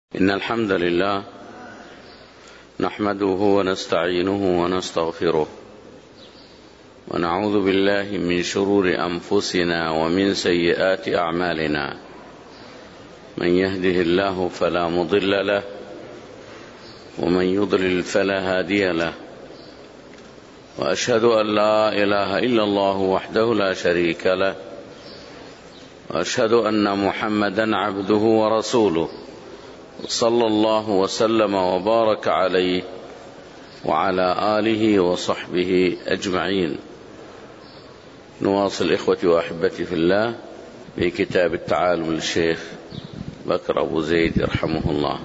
إن الحمد لله نحمده ونستعينه ونستغفره ونعوذ بالله من شرور أنفسنا ومن سيئات أعمالنا. من يهده الله فلا مضل له ومن يضلل فلا هادي له، وأشهد أن لا إله إلا الله وحده لا شريك له، وأشهد أن محمدا عبده ورسوله صلى الله وسلم وبارك عليه وعلى آله وصحبه أجمعين. نواصل إخوتي وأحبتي في الله في كتاب التعالم للشيخ بكر أبو زيد رحمه الله.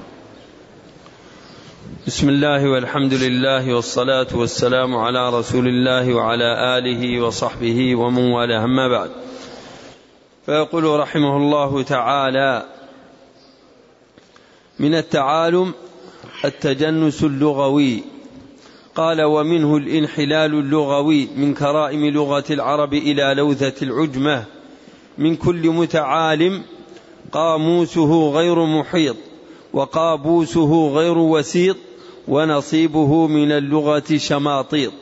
بسم الله والحمد لله والصلاة والسلام على رسول الله وعلى آله وصحبه ومن والاه، أما بعد. فيقول رحمه الله تعالى: من التعالم التجنس اللغوي. قال: ومنه الانحلال اللغوي من كرائم لغة العرب إلى لوثة العجمة. من كل متعالم قاموسه غير محيط، وقابوسه غير وسيط، ونصيبه من اللغة شماطيط.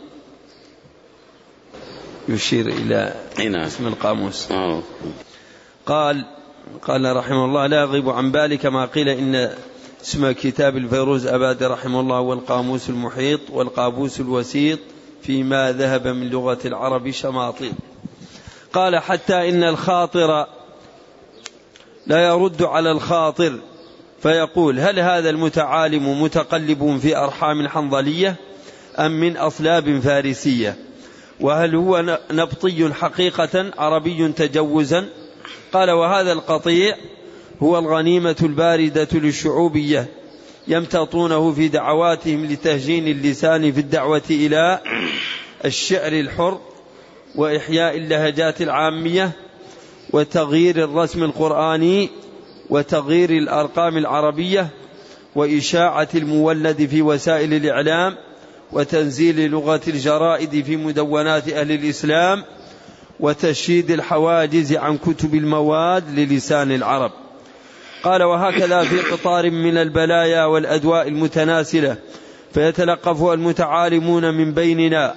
يشير إلى اسم القاموس. قال رحمه الله: لا يغيب عن بالي كما قيل إن اسم كتاب الفيروز أبادي رحمه الله هو القاموس المحيط والقابوس الوسيط فيما ذهب من لغة العرب شماطيط. قال: حتى إن الخاطر لا يرد على الخاطر فيقول: هل هذا المتعالم متقلب في أرحام حنظلية أم من أصلاب فارسية؟ وهل هو نبطي حقيقة عربي تجوزا؟ قال: وهذا القطيع هو الغنيمة الباردة للشعوبية، يمتطونه في دعواتهم لتهجين اللسان في الدعوة إلى الشعر الحر وإحياء اللهجات العامية وتغيير الرسم القرآني وتغيير الأرقام العربية وإشاعة المولد في وسائل الإعلام وتنزيل لغة الجرائد في مدونات أهل الإسلام وتشييد الحواجز عن كتب المواد للسان العرب. قال: وهكذا في قطار من البلايا والأدواء المتناسلة فيتلقف المتعالمون من بيننا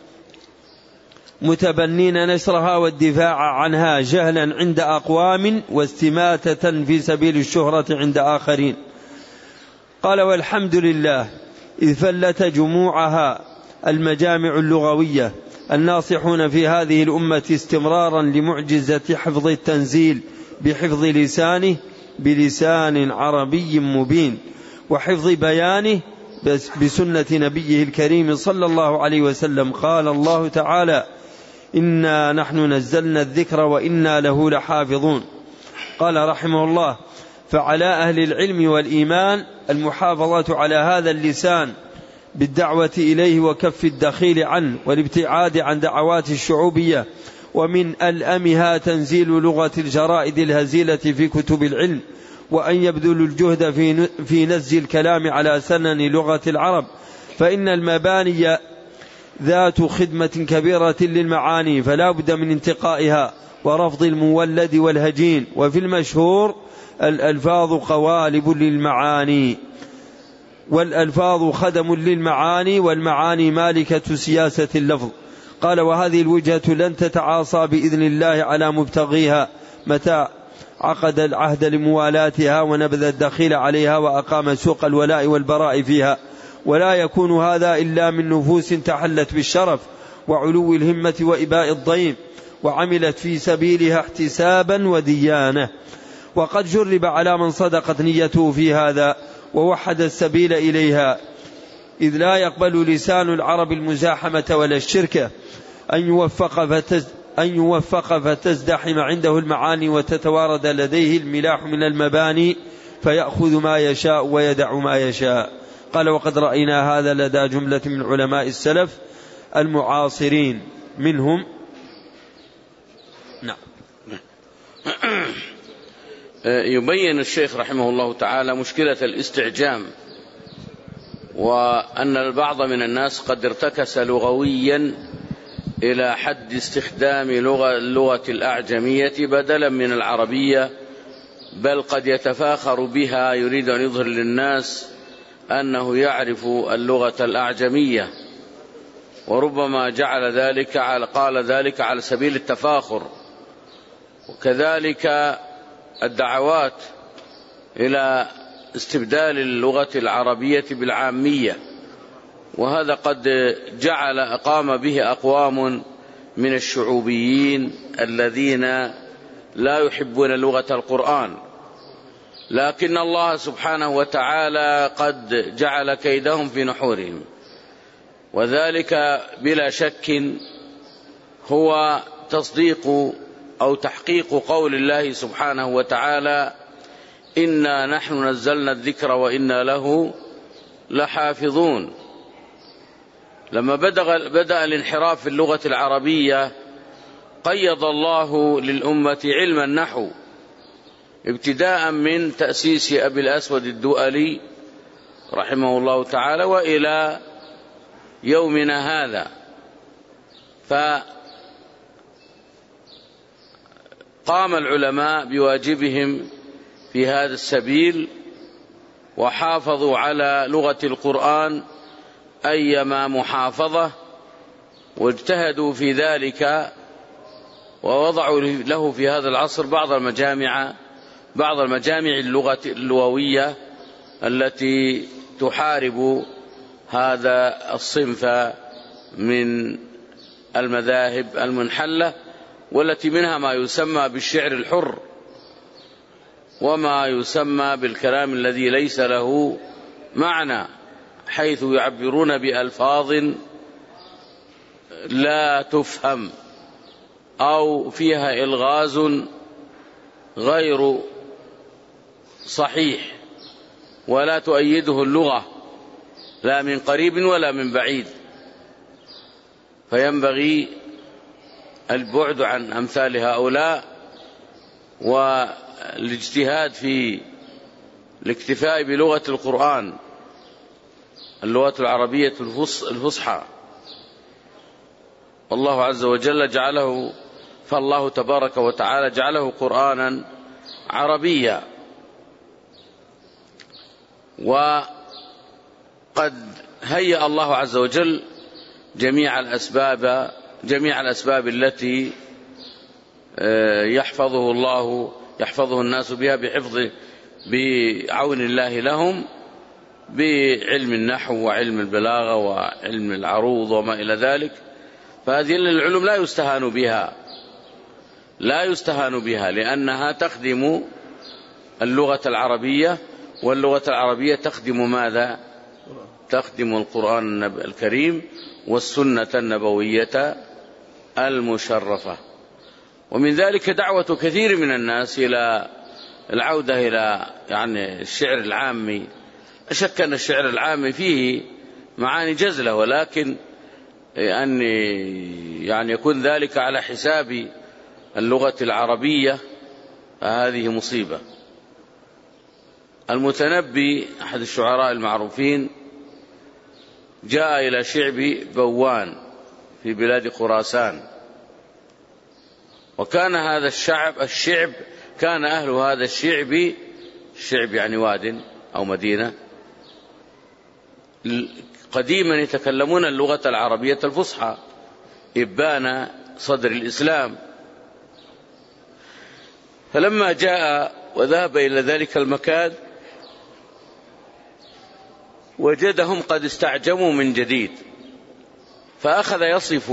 متبنين نشرها والدفاع عنها جهلا عند أقوام واستماتة في سبيل الشهرة عند آخرين. قال: والحمد لله إذ فلت جموعها المجامع اللغوية الناصحون في هذه الأمة استمرارا لمعجزة حفظ التنزيل بحفظ لسانه بلسان عربي مبين، وحفظ بيانه بسنة نبيه الكريم صلى الله عليه وسلم. قال الله تعالى: إنا نحن نزلنا الذكر وإنا له لحافظون. قال رحمه الله: فعلى أهل العلم والإيمان المحافظة على هذا اللسان بالدعوة إليه وكف الدخيل عنه والابتعاد عن دعوات الشعوبية، ومن ألأمها تنزيل لغة الجرائد الهزيلة في كتب العلم، وأن يبذلوا الجهد في نزل الكلام على سنن لغة العرب، فإن المباني ذات خدمة كبيرة للمعاني فلا بد من انتقائها ورفض المولد والهجين. وفي المشهور: الألفاظ قوالب للمعاني، والألفاظ خدم للمعاني، والمعاني مالكة سياسة اللفظ. قال: وهذه الوجهة لن تتعاصى بإذن الله على مبتغيها متى عقد العهد لموالاتها ونبذ الدخيل عليها وأقام سوق الولاء والبراء فيها، ولا يكون هذا إلا من نفوس تحلت بالشرف وعلو الهمة وإباء الضيم وعملت في سبيلها احتسابا وديانة. وقد جرب على من صدقت نيته في هذا ووحد السبيل إليها، إذ لا يقبل لسان العرب المزاحمة ولا الشركة، أن يوفق فتزدحم عنده المعاني وتتوارد لديه الملاح من المباني فيأخذ ما يشاء ويدع ما يشاء. قال: وقد رأينا هذا لدى جملة من علماء السلف المعاصرين منهم. نعم. يبين الشيخ رحمه الله تعالى مشكلة الاستعجام، وأن البعض من الناس قد ارتكس لغويا إلى حد استخدام اللغة الأعجمية بدلا من العربية بل قد يتفاخر بها، يريد أن يظهر للناس أنه يعرف اللغة الأعجمية، وربما قال ذلك على سبيل التفاخر. وكذلك الدعوات إلى استبدال اللغة العربية بالعامية، وهذا قد قام به أقوام من الشعوبيين الذين لا يحبون لغة القرآن، لكن الله سبحانه وتعالى قد جعل كيدهم في نحورهم، وذلك بلا شك هو تصديق أو تحقيق قول الله سبحانه وتعالى: إنا نحن نزلنا الذكر وإنا له لحافظون. لما بدأ الانحراف في اللغة العربية قيض الله للأمة علم النحو، ابتداء من تأسيس أبي الأسود الدؤلي رحمه الله تعالى وإلى يومنا هذا. فقام العلماء بواجبهم في هذا السبيل، وحافظوا على لغة القرآن أيما محافظة، واجتهدوا في ذلك، ووضعوا له في هذا العصر بعض المجامع اللغوية التي تحارب هذا الصنف من المذاهب المنحلة، والتي منها ما يسمى بالشعر الحر، وما يسمى بالكلام الذي ليس له معنى، حيث يعبرون بألفاظ لا تفهم أو فيها إلغاز غير صحيح، ولا تؤيده اللغة لا من قريب ولا من بعيد. فينبغي البعد عن أمثال هؤلاء، والاجتهاد في الاكتفاء بلغة القرآن، اللغة العربية الفصحى. الله عز وجل فالله تبارك وتعالى جعله قرآنا عربيا، وقد هيأ الله عز وجل جميع الأسباب التي يحفظه الناس بها بعون الله لهم، بعلم النحو وعلم البلاغة وعلم العروض وما إلى ذلك. فهذه العلوم لا يستهان بها لأنها تخدم اللغة العربية، واللغة العربية تخدم ماذا؟ تخدم القرآن الكريم والسنة النبوية المشرفة. ومن ذلك دعوة كثير من الناس إلى العودة إلى الشعر العامي. أشك أن الشعر العامي فيه معاني جزلة، ولكن أن يكون ذلك على حساب اللغة العربية فهذه مصيبة. المتنبي أحد الشعراء المعروفين جاء إلى شعب بوان في بلاد خراسان، وكان هذا الشعب كان أهل هذا الشعب يعني واد أو مدينة قديما يتكلمون اللغة العربية الفصحى إبان صدر الإسلام. فلما جاء وذهب إلى ذلك المكان وجدهم قد استعجموا من جديد، فأخذ يصف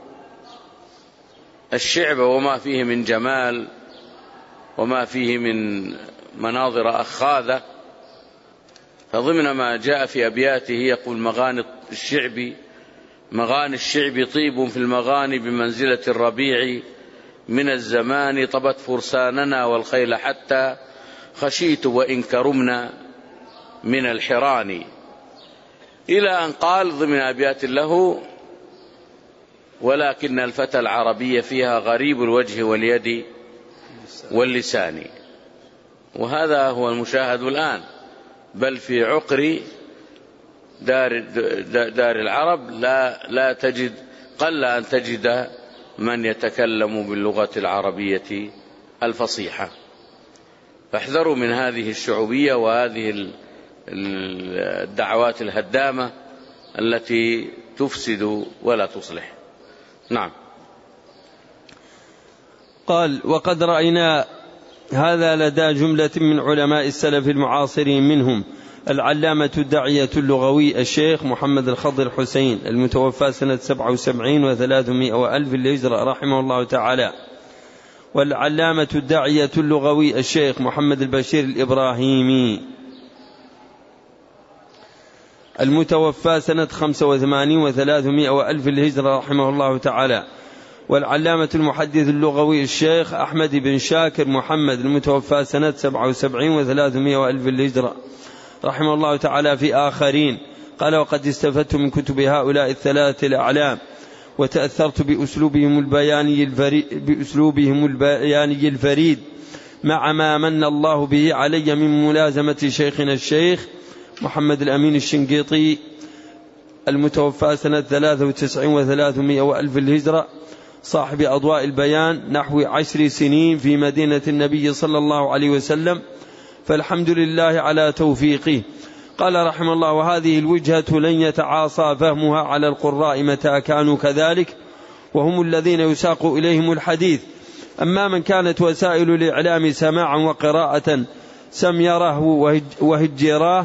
الشعب وما فيه من جمال وما فيه من مناظر أخاذة. فضمن ما جاء في أبياته يقول: مغاني الشعب طيب في المغاني بمنزلة الربيع، من الزمان طبت فرساننا والخيل حتى خشيت وإن كرمنا من الحران، إلى أن قال ضمن أبيات له: ولكن الفتى العربية فيها غريب الوجه واليد واللسان. وهذا هو المشاهد الآن، بل في عقر دار العرب لا تجد، قل أن تجد من يتكلم باللغة العربية الفصيحة. فاحذروا من هذه الشعوبية وهذه الدعوات الهدامة التي تفسد ولا تصلح. نعم. قال: وقد رأينا هذا لدى جملة من علماء السلف المعاصرين، منهم العلامة الداعية اللغوي الشيخ محمد الخضر حسين المتوفى سنة 77 و300 وألف الهجرة رحمه الله تعالى، والعلامة الداعية اللغوي الشيخ محمد البشير الإبراهيمي المتوفى سنة 85 و300 وألف الهجرة رحمه الله تعالى، والعلامة المحدث اللغوي الشيخ أحمد بن شاكر محمد المتوفى سنة 77 و300 وألف الهجرة رحمه الله تعالى في آخرين. قال: وقد استفدت من كتب هؤلاء الثلاثة الأعلام وتأثرت بأسلوبهم البياني الفريد مع ما من الله به علي من ملازمة شيخنا الشيخ محمد الأمين الشنقيطي المتوفى سنة 93 و300 وألف الهجرة صاحب أضواء البيان نحو 10 سنين في مدينة النبي صلى الله عليه وسلم، فالحمد لله على توفيقه. قال رحمه الله: وهذه الوجهة لن يتعاصى فهمها على القراء متى كانوا كذلك، وهم الذين يساق إليهم الحديث. أما من كانت وسائل الإعلام سماعا وقراءة سميراه وهجراه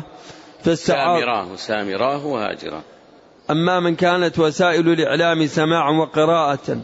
سامراه وهاجراه. أما من كانت وسائل الإعلام سماعا وقراءة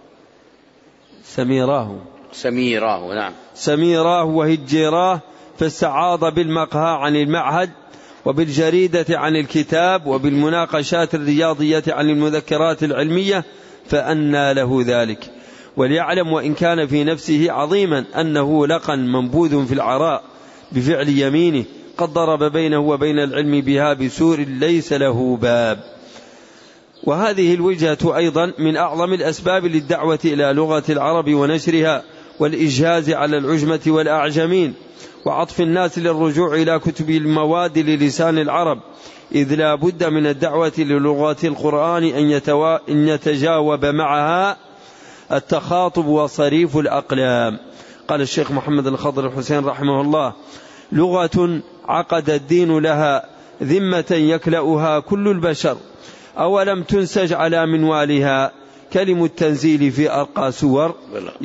سميراه وهجراه فاستعاض بالمقهى عن المعهد، وبالجريدة عن الكتاب، وبالمناقشات الرياضية عن المذكرات العلمية، فأنى له ذلك. وليعلم وإن كان في نفسه عظيما أنه لقا منبوذ في العراء بفعل يمينه قد ضرب بينه وبين العلم بها بسور ليس له باب. وهذه الوجهة أيضا من أعظم الأسباب للدعوة إلى لغة العرب ونشرها، والإجهاز على العجمة والأعجمين، وعطف الناس للرجوع إلى كتب المواد للسان العرب، إذ لا بد من الدعوة للغة القرآن أن يتجاوب معها التخاطب وصريف الأقلام. قال الشيخ محمد الخضر حسين رحمه الله: لغة عقد الدين لها ذمة يكلأها كل البشر، أولم تنسج على منوالها كلم التنزيل في أرقى سور،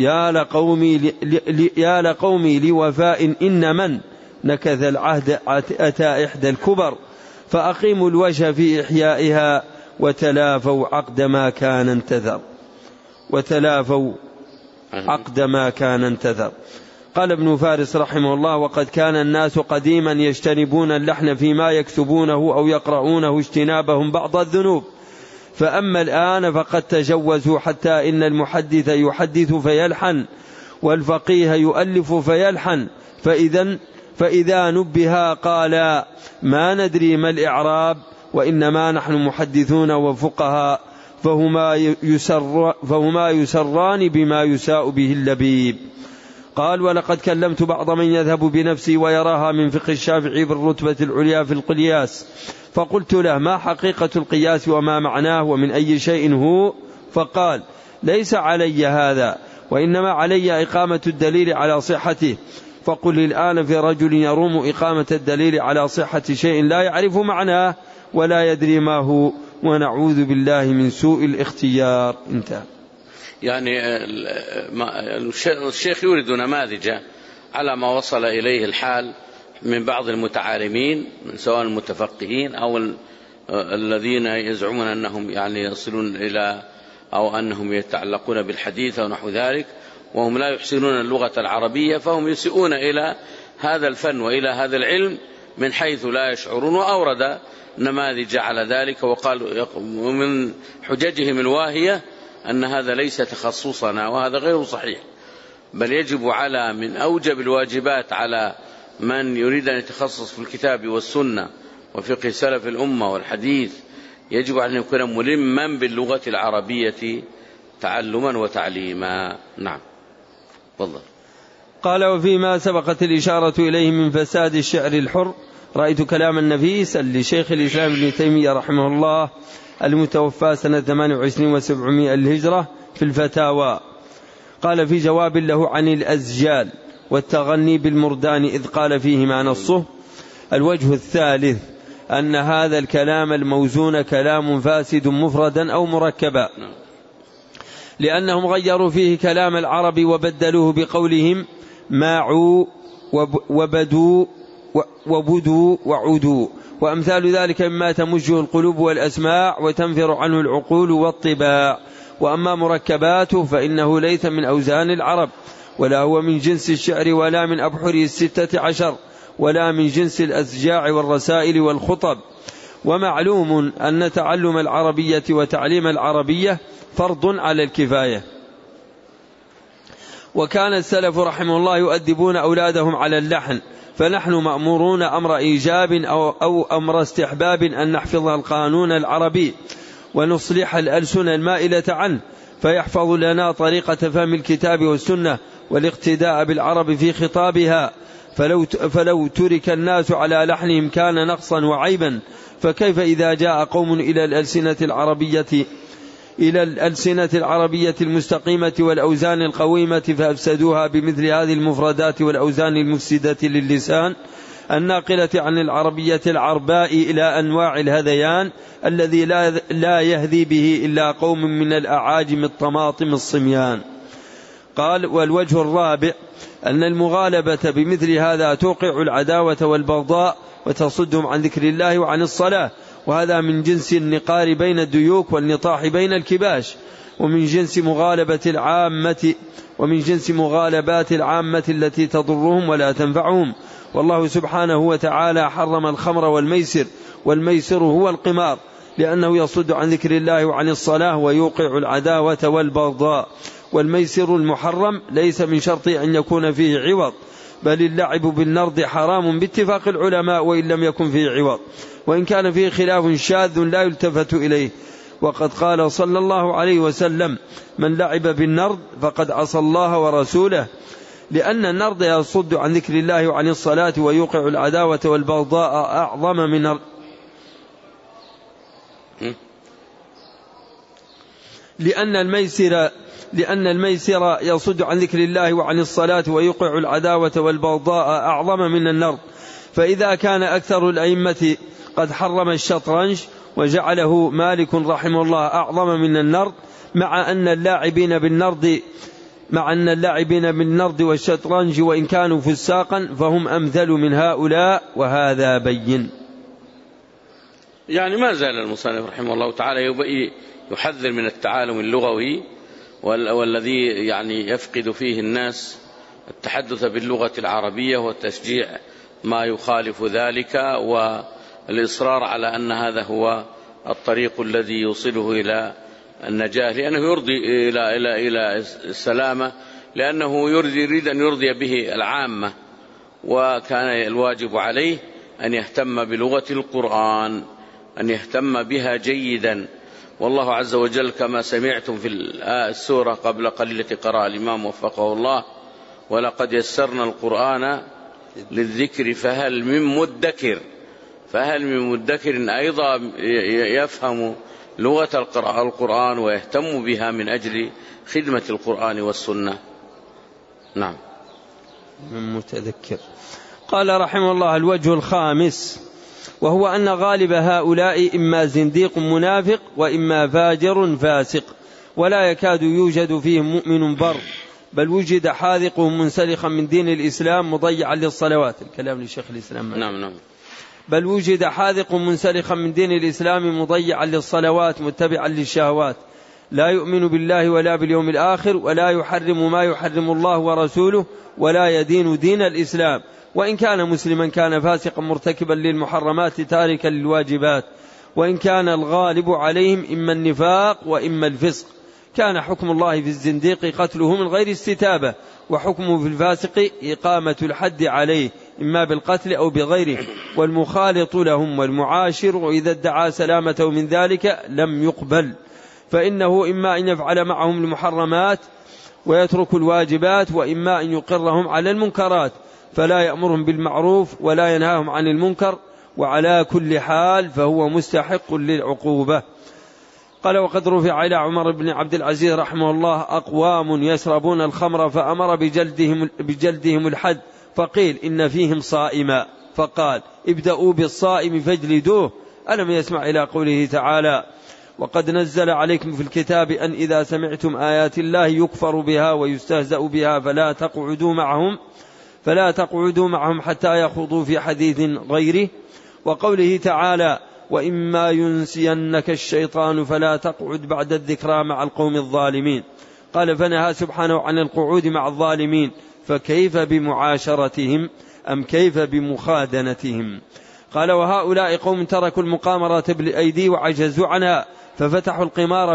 يا لقومي لوفاء إن من نكث العهد أتى إحدى الكبر، فأقيموا الوجه في إحيائها وتلافوا عقد ما كان انتثر. قال ابن فارس رحمه الله: وقد كان الناس قديما يجتنبون اللحن فيما يكتبونه أو يقرؤونه اجتنابهم بعض الذنوب، فأما الآن فقد تجوزوا حتى إن المحدث يحدث فيلحن، والفقيه يؤلف فيلحن، فإذا نبها قال ما ندري ما الإعراب، وإنما نحن محدثون وفقهاء، فهما يسران بما يساء به اللبيب. قال: ولقد كلمت بعض من يذهب بنفسي ويراها من فقه الشافعي بالرتبة العليا في القياس، فقلت له: ما حقيقة القياس وما معناه ومن أي شيء هو؟ فقال: ليس علي هذا، وإنما علي إقامة الدليل على صحته. فقل الآن في رجل يروم إقامة الدليل على صحة شيء لا يعرف معناه ولا يدري ما هو، ونعوذ بالله من سوء الاختيار. انتهى. يعني الشيخ يورد نماذج على ما وصل إليه الحال من بعض المتعالمين، سواء المتفقهين أو الذين يزعمون أنهم يعني يصلون إلى أو أنهم يتعلقون بالحديث أو نحو ذلك، وهم لا يحسنون اللغة العربية، فهم يسيئون إلى هذا الفن وإلى هذا العلم من حيث لا يشعرون. وأورد نماذج على ذلك، وقال ومن حججهم الواهية أن هذا ليس تخصصنا، وهذا غير صحيح، بل يجب على من أوجب الواجبات على من يريد أن يتخصص في الكتاب والسنة وفقه سلف الأمة والحديث، يجب أن يكون ملما باللغة العربية تعلما وتعليما. نعم. والله. قال: وفيما سبقت الإشارة إليه من فساد الشعر الحر رأيت كلام النفيس لشيخ الإسلام ابن تيمية رحمه الله المتوفى سنة 28 و700 الهجرة في الفتاوى. قال في جواب له عن الأزجال: والتغني بالمردان إذ قال فيهما نصه. الوجه الثالث أن هذا الكلام الموزون كلام فاسد مفردا أو مركبا، لأنهم غيروا فيه كلام العرب وبدلوه بقولهم ماعوا وبدوا وبدوا وعدوا وأمثال ذلك مما تمجه القلوب والأسماع وتنفر عنه العقول والطباع. وأما مركباته فإنه ليس من أوزان العرب، ولا هو من جنس الشعر، ولا من أبحره 16، ولا من جنس الأسجاع والرسائل والخطب. ومعلوم أن تعلم العربية وتعليم العربية فرض على الكفاية. وكان السلف رحمه الله يؤدبون أولادهم على اللحن، فنحن مأمورون أمر إيجاب أو أمر استحباب أن نحفظ القانون العربي ونصلح الألسن المائلة عنه، فيحفظ لنا طريقة فهم الكتاب والسنة والاقتداء بالعرب في خطابها. فلو ترك الناس على لحنهم كان نقصا وعيبا، فكيف إذا جاء قوم إلى الألسنة العربية المستقيمة والأوزان القويمة فأفسدوها بمثل هذه المفردات والأوزان المفسدة للسان الناقلة عن العربية العرباء إلى أنواع الهذيان الذي لا يهذي به إلا قوم من الأعاجم الطماطم الصميان. قال: والوجه الرابع أن المغالبة بمثل هذا توقع العداوة والبغضاء وتصدهم عن ذكر الله وعن الصلاة، وهذا من جنس النقار بين الديوك والنطاح بين الكباش، ومن جنس مغالبات العامة التي تضرهم ولا تنفعهم. والله سبحانه وتعالى حرم الخمر والميسر هو القمار، لأنه يصد عن ذكر الله وعن الصلاة ويوقع العداوة والبغضاء. والميسر المحرم ليس من شرط أن يكون فيه عوض، بل اللعب بالنرد حرام باتفاق العلماء وإن لم يكن فيه عوض، وإن كان فيه خلاف شاذ لا يلتفت إليه. وقد قال صلى الله عليه وسلم: من لعب بالنرد فقد عصى الله ورسوله، لأن النرد يصد عن ذكر الله وعن الصلاة ويوقع العداوة والبغضاء أعظم من لأن الميسر يصد عن ذكر الله وعن الصلاة ويوقع العداوة والبغضاء أعظم من النرد. فإذا كان أكثر الأئمة قد حرم الشطرنج وجعله مالك رحمه الله أعظم من النرد، مع أن اللاعبين بالنرد والشطرنج وإن كانوا فساقا فهم أمثل من هؤلاء، وهذا بين. يعني ما زال المصنف رحمه الله تعالى يحذر من التعالم اللغوي، والذي يعني يفقد فيه الناس التحدث باللغة العربية وتشجيع ما يخالف ذلك، والإصرار على أن هذا هو الطريق الذي يوصله إلى النجاة، لأنه يرضي إلى السلامة، لأنه يريد أن يرضي به العامة. وكان الواجب عليه أن يهتم بلغة القرآن، أن يهتم بها جيدا. والله عز وجل كما سمعتم في السورة قبل قليل قراءة الإمام وفقه الله: ولقد يسرنا القرآن للذكر فهل من مدكر أيضا يفهم لغة القرآن ويهتم بها من أجل خدمة القرآن والسنة. نعم. من متذكر. قال رحمه الله: الوجه الخامس وهو أن غالب هؤلاء إما زنديق منافق وإما فاجر فاسق، ولا يكاد يوجد فيهم مؤمن بر، بل وجد حاذقهم منسلخا من دين الإسلام مضيعا للصلوات. الكلام لشيخ الإسلام. نعم. بل وجد حاذق منسلخا من دين الإسلام مضيعا للصلوات متبعا للشهوات، لا يؤمن بالله ولا باليوم الآخر، ولا يحرم ما يحرم الله ورسوله، ولا يدين دين الإسلام، وإن كان مسلما كان فاسقا مرتكبا للمحرمات تاركا للواجبات، وإن كان الغالب عليهم إما النفاق وإما الفسق. كان حكم الله في الزنديق قتله من غير استتابة، وحكمه في الفاسق إقامة الحد عليه إما بالقتل أو بغيره، والمخالط لهم والمعاشر إذا ادعى سلامته من ذلك لم يقبل، فإنه إما أن يفعل معهم المحرمات ويترك الواجبات، وإما أن يقرهم على المنكرات فلا يأمرهم بالمعروف ولا ينهاهم عن المنكر، وعلى كل حال فهو مستحق للعقوبة. قال وقد رفع إلى عمر بن عبد العزيز رحمه الله أقوام يشربون الخمر فأمر بجلدهم الحد، فقيل إن فيهم صائما، فقال ابدأوا بالصائم فاجلدوه. ألم يسمع إلى قوله تعالى وقد نزل عليكم في الكتاب أن إذا سمعتم آيات الله يكفر بها ويستهزأ بها فلا تقعدوا معهم حتى يخوضوا في حديث غيره. وقوله تعالى وإما ينسينك الشيطان فلا تقعد بعد الذكرى مع القوم الظالمين. قال فنهى سبحانه عن القعود مع الظالمين، فكيف بمعاشرتهم أم كيف بمخادنتهم؟ قال وهؤلاء قوم تركوا المقامرة بالأيدي وعجزوا عنها، ففتحوا القمار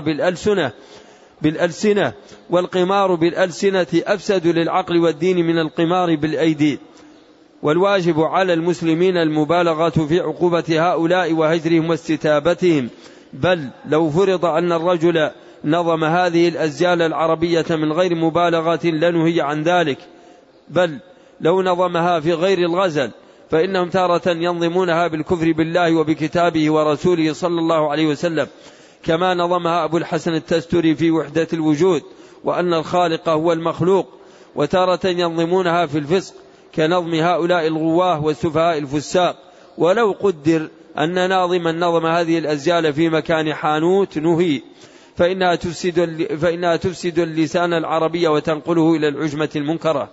بالألسنة، والقمار بالألسنة أفسد للعقل والدين من القمار بالأيدي. والواجب على المسلمين المبالغة في عقوبة هؤلاء وهجرهم واستتابتهم، بل لو فرض أن الرجل نظم هذه الأزيال العربية من غير مبالغة لنهي عن ذلك، بل لو نظمها في غير الغزل، فإنهم تارة ينظمونها بالكفر بالله وبكتابه ورسوله صلى الله عليه وسلم، كما نظمها أبو الحسن التستري في وحدة الوجود وأن الخالق هو المخلوق، وتارة ينظمونها في الفسق كنظم هؤلاء الغواه والسفهاء الفساق. ولو قدر أن ناظما نظم هذه الأزيال في مكان حانوت نهي، فإنها تفسد اللسان العربي وتنقله إلى العجمة المنكرة.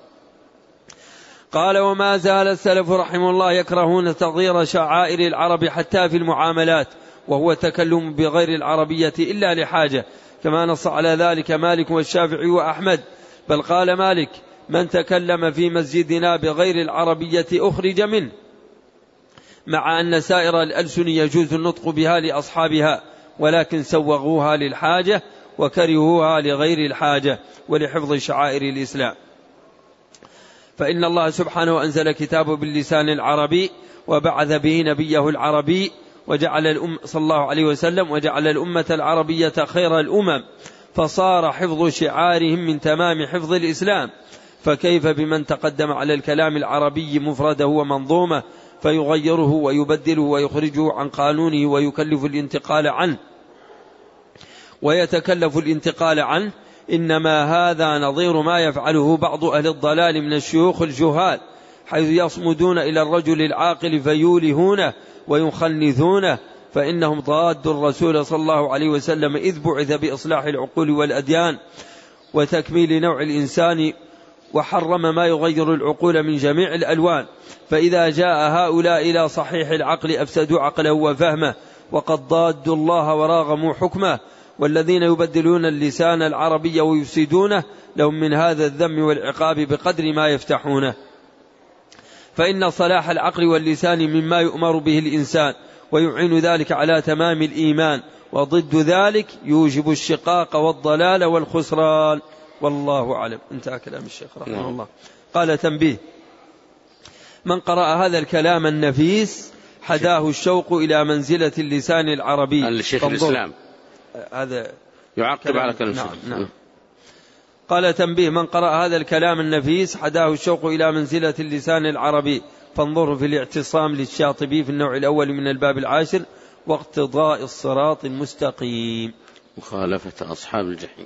قال وما زال السلف رحمه الله يكرهون تغيير شعائر العرب حتى في المعاملات، وهو تكلم بغير العربية إلا لحاجة، كما نص على ذلك مالك والشافعي وأحمد. بل قال مالك من تكلم في مسجدنا بغير العربية أخرج منه، مع أن سائر الألسن يجوز النطق بها لأصحابها، ولكن سوغوها للحاجة وكرهوها لغير الحاجة ولحفظ شعائر الإسلام. فإن الله سبحانه أنزل كتابه باللسان العربي وبعث به نبيه العربي صلى الله عليه وسلم وجعل الأمة العربية خير الأمم، فصار حفظ شعارهم من تمام حفظ الإسلام. فكيف بمن تقدم على الكلام العربي مفرده ومنظومه فيغيره ويبدله ويخرجه عن قانونه ويتكلف الانتقال عنه؟ إنما هذا نظير ما يفعله بعض أهل الضلال من الشيوخ الجهال، حيث يصمدون إلى الرجل العاقل فيولهونه ويخنثونه، فإنهم ضادوا الرسول صلى الله عليه وسلم إذ بعث بإصلاح العقول والأديان وتكميل نوع الإنسان، وحرم ما يغير العقول من جميع الألوان. فإذا جاء هؤلاء إلى صحيح العقل أفسدوا عقله وفهمه، وقد ضادوا الله وراغموا حكمه. والذين يبدلون اللسان العربي ويفسدونه لهم من هذا الذم والعقاب بقدر ما يفتحونه. فإن صلاح العقل واللسان مما يؤمر به الإنسان، ويعين ذلك على تمام الإيمان، وضد ذلك يوجب الشقاق والضلال والخسران. والله أعلم. انتهى كلام الشيخ رحمه الله. قال تنبيه: من قرأ هذا الكلام النفيس حداه الشوق إلى منزلة اللسان العربي. الشيخ الإسلام هذا يعقب على كلام نعم. قال تنبيه: من قرأ هذا الكلام النفيس حداه الشوق إلى منزلة اللسان العربي، فانظروا في الاعتصام للشاطبي في النوع الأول من الباب 10، واقتضاء الصراط المستقيم. مخالفة أصحاب الجحيم.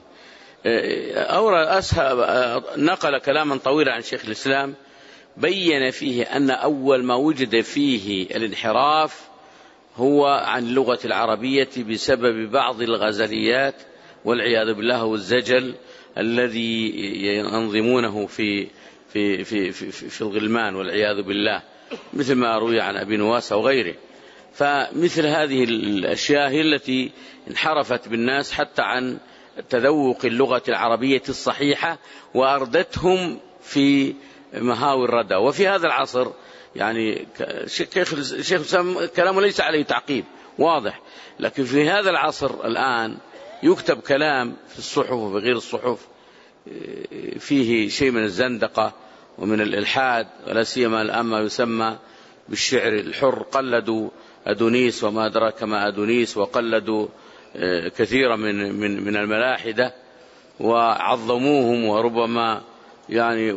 نقل كلاما طويلا عن شيخ الإسلام بين فيه أن أول ما وجد فيه الانحراف هو عن اللغة العربية بسبب بعض الغزليات والعياذ بالله، والزجل الذي ينظمونه في الغلمان والعياذ بالله، مثل ما روي عن أبي نواس وغيره. فمثل هذه الأشياء هي التي انحرفت بالناس حتى عن تذوق اللغة العربية الصحيحة، وأردتهم في مهاوي الردى. وفي هذا العصر يعني الشيخ كلامه ليس عليه تعقيب واضح، لكن في هذا العصر الآن يكتب كلام في الصحف وفي غير الصحف فيه شيء من الزندقة ومن الإلحاد، ولا سيما الآن ما يسمى بالشعر الحر. قلدوا أدونيس وما أدراك ما أدونيس، وقلدوا كثيرا من الملاحدة وعظموهم، وربما يعني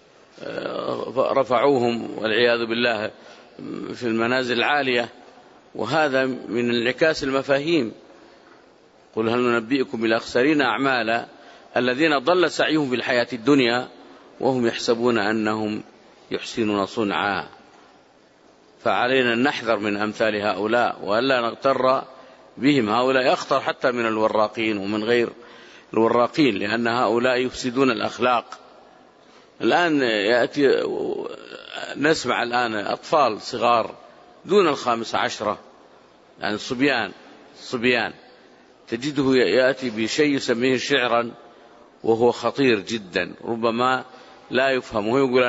رفعوهم والعياذ بالله في المنازل العالية، وهذا من انعكاس المفاهيم. قل هل ننبئكم بالأخسرين أعمالا الذين ضل سعيهم في الحياة الدنيا وهم يحسبون أنهم يحسنون صنعا. فعلينا أن نحذر من أمثال هؤلاء وألا نغتر بهم. هؤلاء أخطر حتى من الوراقين ومن غير الوراقين، لأن هؤلاء يفسدون الأخلاق. الآن يأتي نسمع الآن أطفال صغار دون 15، يعني صبيان تجده يأتي بشيء يسميه شعرا وهو خطير جدا، ربما لا يفهم،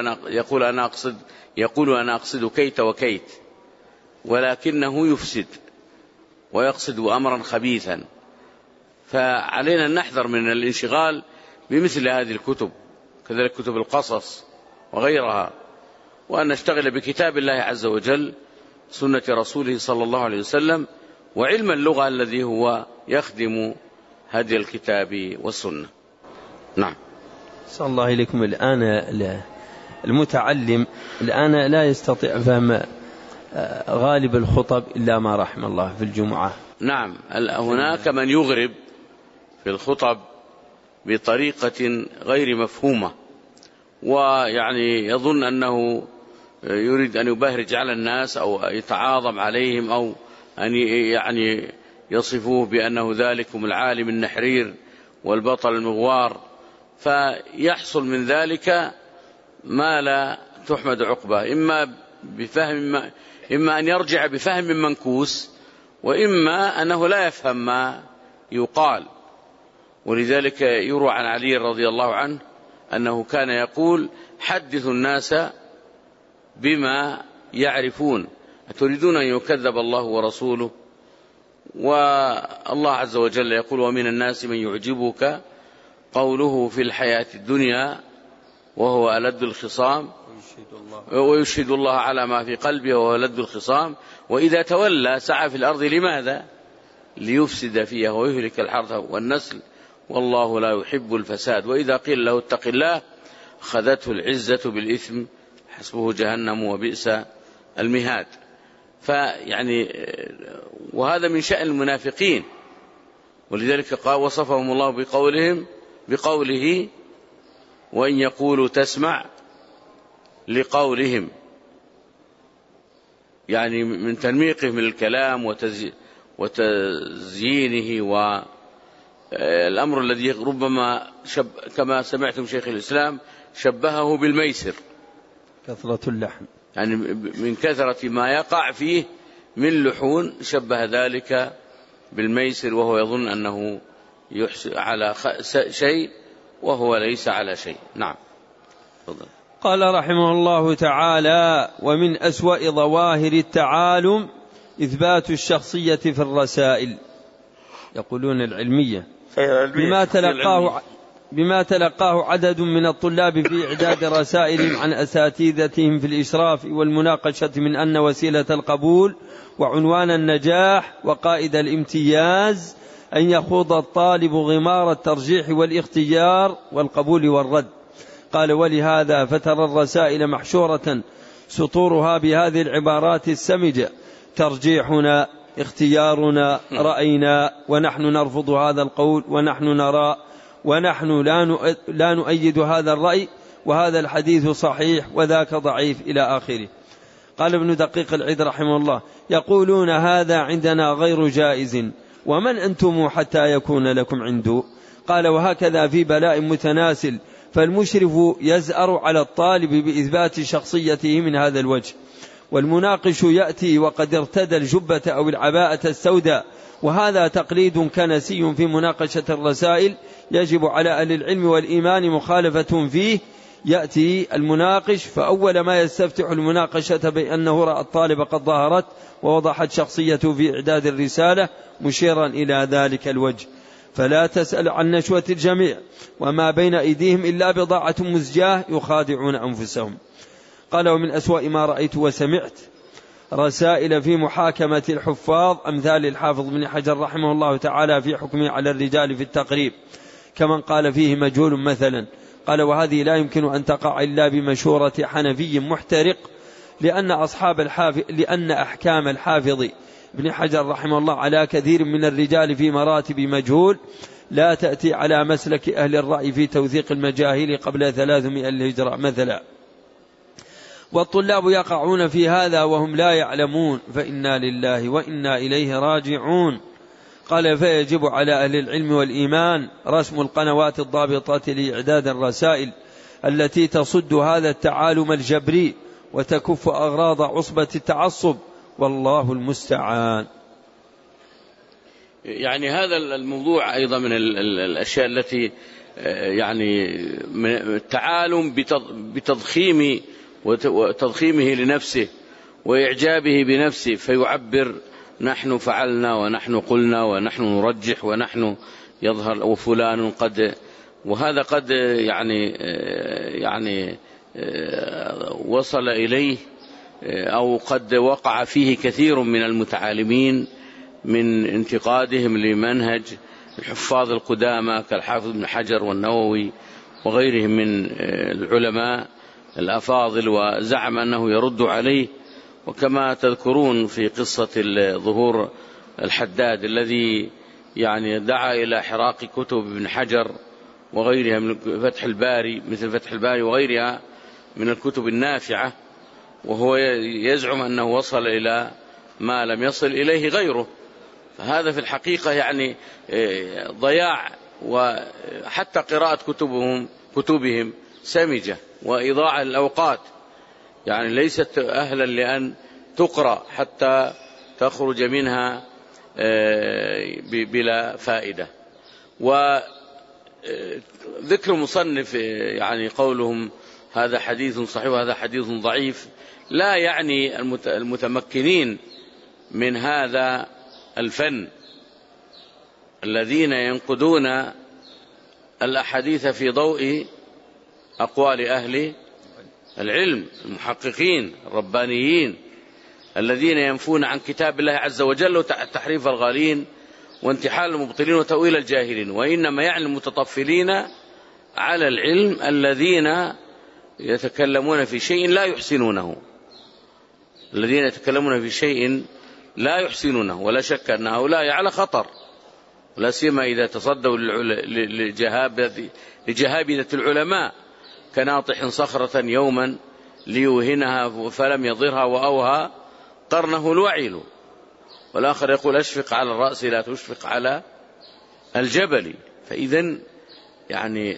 يقول أنا أقصد كيت وكيت، ولكنه يفسد ويقصد أمرا خبيثا. فعلينا أن نحذر من الانشغال بمثل هذه الكتب، كذلك كتب القصص وغيرها، وأن نشتغل بكتاب الله عز وجل، سنة رسوله صلى الله عليه وسلم، وعلم اللغة الذي هو يخدم هدي الكتاب والسنة. نعم. صلى الله إليكم. الآن المتعلم الآن لا يستطيع فهم غالب الخطب إلا ما رحم الله في الجمعة. نعم، هناك من يغرب في الخطب بطريقة غير مفهومة، ويعني يظن أنه يريد أن يبهرج على الناس أو يتعاظم عليهم، أو أن يعني يصفوه بأنه ذلكم العالم النحرير والبطل المغوار، فيحصل من ذلك ما لا تحمد عقبه، إما أن يرجع بفهم منكوس، وإما أنه لا يفهم ما يقال. ولذلك يروى عن علي رضي الله عنه أنه كان يقول: حدثوا الناس بما يعرفون، أتريدون أن يكذب الله ورسوله؟ والله عز وجل يقول: ومن الناس من يعجبك قوله في الحياة الدنيا وهو ألد الخصام ويشهد الله على ما في قلبه وهو ألد الخصام، وإذا تولى سعى في الأرض لماذا؟ ليفسد فيها ويهلك الحرث والنسل والله لا يحب الفساد، وإذا قيل له اتق الله أخذته العزة بالإثم حسبه جهنم وبئس المهاد. فيعني وهذا من شأن المنافقين، ولذلك قال وصفهم الله بقوله: وإن يقولوا تسمع لقولهم، يعني من تنميقهم للكلام وتزيينه، والأمر الذي ربما كما سمعتم شيخ الإسلام شبهه بالميسر، كثرة اللحن، يعني من كثرة ما يقع فيه من لحون شبه ذلك بالميسر، وهو يظن أنه على شيء وهو ليس على شيء. نعم. فضل. قال رحمه الله تعالى: ومن أسوأ ظواهر التعالم إثبات الشخصية في الرسائل، يقولون العلمية، بما تلقاه عدد من الطلاب في إعداد رسائلهم عن أساتذتهم في الإشراف والمناقشة، من أن وسيلة القبول وعنوان النجاح وقائد الامتياز أن يخوض الطالب غمار الترجيح والاختيار والقبول والرد. قال: ولهذا فترى الرسائل محشورة سطورها بهذه العبارات السمجة: ترجيحنا، اختيارنا، رأينا، ونحن نرفض هذا القول، ونحن نرى، ونحن لا نؤيد هذا الرأي، وهذا الحديث صحيح وذاك ضعيف، إلى آخره. قال ابن دقيق العيد رحمه الله: يقولون هذا عندنا غير جائز، ومن أنتم حتى يكون لكم عنده؟ قال: وهكذا في بلاء متناسل، فالمشرف يزأر على الطالب بإثبات شخصيته من هذا الوجه، والمناقش يأتي وقد ارتدى الجبة أو العباءة السوداء، وهذا تقليد كنسي في مناقشة الرسائل يجب على أهل العلم والإيمان مخالفة فيه. يأتي المناقش فأول ما يستفتح المناقشة بأنه رأى الطالب قد ظهرت ووضحت شخصيته في إعداد الرسالة، مشيرا إلى ذلك الوجه، فلا تسأل عن نشوة الجميع، وما بين أيديهم إلا بضاعة مزجاة يخادعون أنفسهم. قال: ومن أسوأ ما رأيت وسمعت رسائل في محاكمة الحفاظ أمثال الحافظ بن حجر رحمه الله تعالى في حكمه على الرجال في التقريب، كمن قال فيه مجهول مثلا. قال: وهذه لا يمكن أن تقع إلا بمشورة حنفي محترق، لأن أحكام الحافظ ابن حجر رحمه الله على كثير من الرجال في مراتب مجهول، لا تأتي على مسلك أهل الرأي في توثيق المجاهيل قبل 300 الهجرة مثلا. والطلاب يقعون في هذا وهم لا يعلمون، فإنا لله وإنا إليه راجعون. قال: فيجب على أهل العلم والإيمان رسم القنوات الضابطة لإعداد الرسائل التي تصد هذا التعالم الجبري وتكف أغراض عصبة التعصب، والله المستعان. يعني هذا الموضوع أيضا من الأشياء التي يعني التعالم بتضخيمه لنفسه وإعجابه بنفسه، فيعبر: نحن فعلنا ونحن قلنا ونحن نرجح ونحن يظهر وفلان قد، وهذا قد يعني وصل إليه أو قد وقع فيه كثير من المتعالمين من انتقادهم لمنهج الحفاظ القدامى كالحافظ ابن حجر والنووي وغيرهم من العلماء الأفاضل، وزعم أنه يرد عليه. وكما تذكرون في قصة ظهور الحداد الذي يعني دعا إلى حراق كتب ابن حجر وغيرها من فتح الباري، مثل فتح الباري وغيرها من الكتب النافعة، وهو يزعم أنه وصل إلى ما لم يصل إليه غيره. فهذا في الحقيقة يعني ضياع، وحتى قراءة كتبهم سمجة وإضاعة الأوقات، يعني ليست أهلا لأن تقرأ حتى تخرج منها بلا فائدة. وذكر المصنف يعني قولهم هذا حديث صحيح وهذا حديث ضعيف لا يعني المتمكنين من هذا الفن الذين ينقدون الأحاديث في ضوء أقوال أهل العلم المحققين الربانيين الذين ينفون عن كتاب الله عز وجل تحريف الغالين وانتحال المبطلين وتأويل الجاهلين، وإنما يعني المتطفلين على العلم الذين يتكلمون في شيء لا يحسنونه، الذين يتكلمون في شيء لا يحسنونه، ولا شك أن هؤلاء على خطر، لا سيما إذا تصدوا لجهابذة العلماء كناطح صخرة يوما ليوهنها فلم يضرها وأوهى قرنه الوعيل، والآخر يقول: أشفق على الرأس لا تشفق على الجبل. فإذن يعني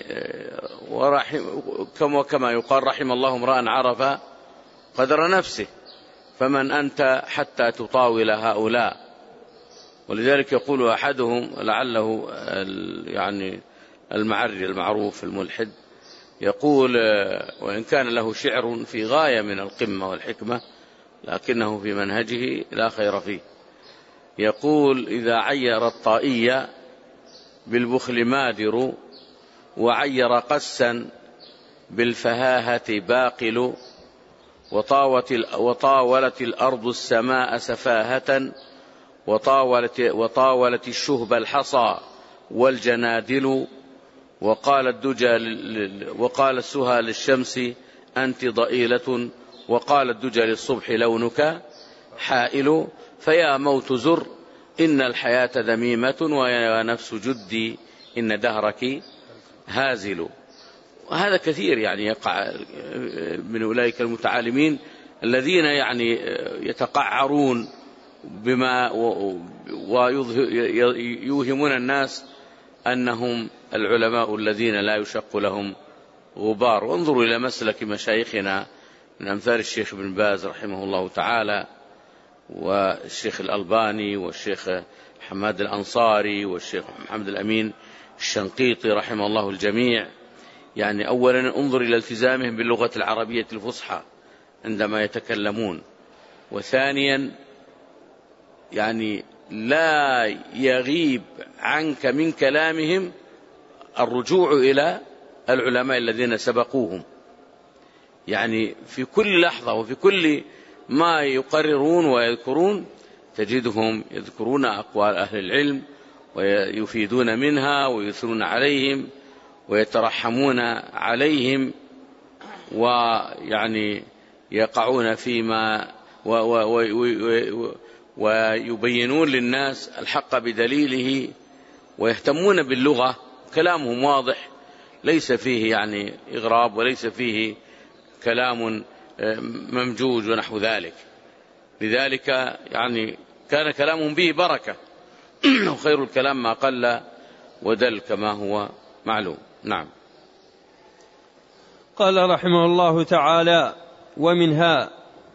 كما يقال: رحم الله امرأ عرف قدر نفسه، فمن أنت حتى تطاول هؤلاء؟ ولذلك يقول أحدهم لعله يعني المعري المعروف الملحد، يقول وإن كان له شعر في غاية من القمة والحكمة لكنه في منهجه لا خير فيه، يقول: إذا عير الطائي بالبخل مادر وعير قسا بالفهاهة باقل وطاولت الأرض السماء سفاهة وطاولت الشهب الحصى والجنادل وقال السهى للشمس أنت ضئيلة وقال الدجى للصبح لونك حائل فيا موت زر إن الحياة ذميمة ويا نفس جدي إن دهرك هازل. وهذا كثير يعني يقع من أولئك المتعالمين الذين يعني يتقعرون بما ويوهمون الناس أنهم العلماء الذين لا يشق لهم غبار. وانظروا إلى مسلك مشايخنا من أمثال الشيخ ابن باز رحمه الله تعالى والشيخ الألباني والشيخ حماد الأنصاري والشيخ محمد الأمين الشنقيطي رحمه الله الجميع. يعني أولا انظر إلى التزامهم باللغة العربية الفصحى عندما يتكلمون، وثانيا يعني لا يغيب عنك من كلامهم الرجوع إلى العلماء الذين سبقوهم، يعني في كل لحظة وفي كل ما يقررون ويذكرون تجدهم يذكرون أقوال أهل العلم ويفيدون منها ويثنون عليهم ويترحمون عليهم، ويعني يقعون فيما ويبينون للناس الحق بدليله ويهتمون باللغة، كلامهم واضح ليس فيه يعني إغراب وليس فيه كلام ممجوج ونحو ذلك. لذلك يعني كان كلامهم به بركة وخير الكلام ما قل ودل كما هو معلوم. نعم. قال رحمه الله تعالى: ومنها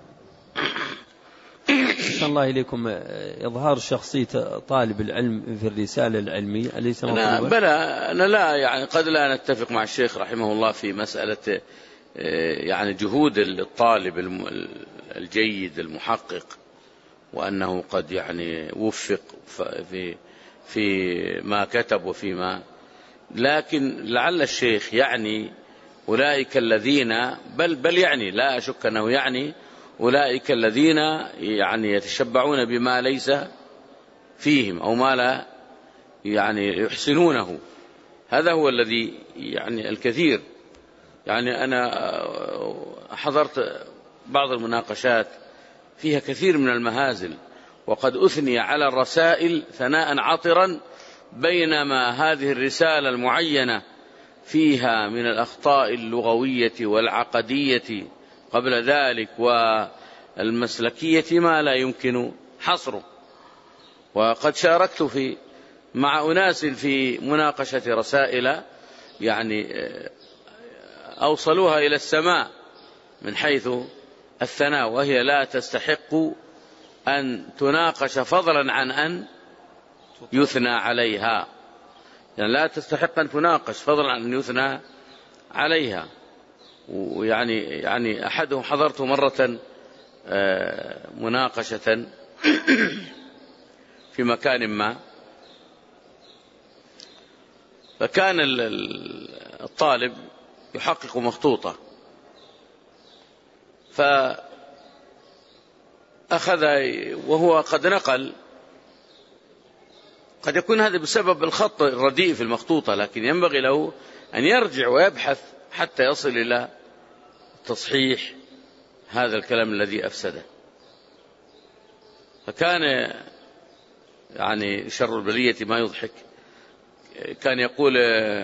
أحسن الله إليكم إظهار شخصية طالب العلم في الرسالة العلمية أليس مطلوبا؟ بلى، أنا لا يعني قد لا نتفق مع الشيخ رحمه الله في مسألة يعني جهود الطالب الجيد المحقق، وأنه قد يعني وفق في ما كتب وفيما، لكن لعل الشيخ يعني أولئك الذين بل يعني لا أشك أنه يعني أولئك الذين يعني يتشبعون بما ليس فيهم أو ما لا يعني يحسنونه. هذا هو الذي يعني الكثير. يعني أنا حضرت بعض المناقشات فيها كثير من المهازل، وقد أثني على الرسائل ثناء عطرا، بينما هذه الرسالة المعينة فيها من الأخطاء اللغوية والعقدية قبل ذلك والمسلكية ما لا يمكن حصره. وقد شاركت مع أناس في مناقشة رسائل يعني أوصلوها إلى السماء من حيث الثناء، وهي لا تستحق أن تناقش فضلا عن أن يثنى عليها. يعني لا تستحق أن تناقش فضلا عن أن يثنى عليها. ويعني أحدهم حضرته مرة مناقشة في مكان ما، فكان الطالب يحقق مخطوطة، فأخذ وهو قد نقل، قد يكون هذا بسبب الخط الرديء في المخطوطة، لكن ينبغي له أن يرجع ويبحث حتى يصل إلى تصحيح هذا الكلام الذي أفسده. فكان يعني شر البلية ما يضحك. كان يقول: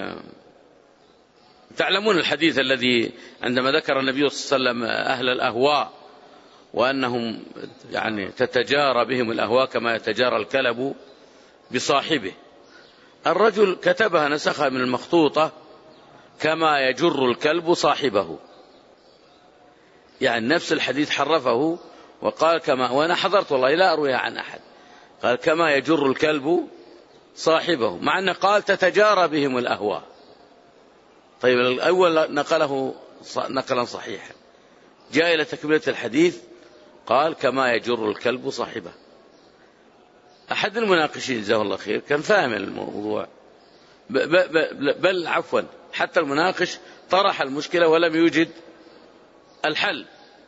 تعلمون الحديث الذي عندما ذكر النبي صلى الله عليه وسلم أهل الأهواء وأنهم يعني تتجارى بهم الأهواء كما يتجارى الكلب بصاحبه، الرجل كتبها نسخها من المخطوطة كما يجر الكلب صاحبه، يعني نفس الحديث حرفه وقال كما، وأنا حضرت والله لا أرويها عن أحد، قال كما يجر الكلب صاحبه، مع أنه قال تتجارى بهم الأهواء. طيب الأول نقله نقلا صحيحا، جاء إلى تكملة الحديث قال كما يجر الكلب صاحبه. أحد المناقشين جزاه الله خير كان فاهم الموضوع، بل عفوا حتى المناقش طرح المشكلة ولم يوجد الحل،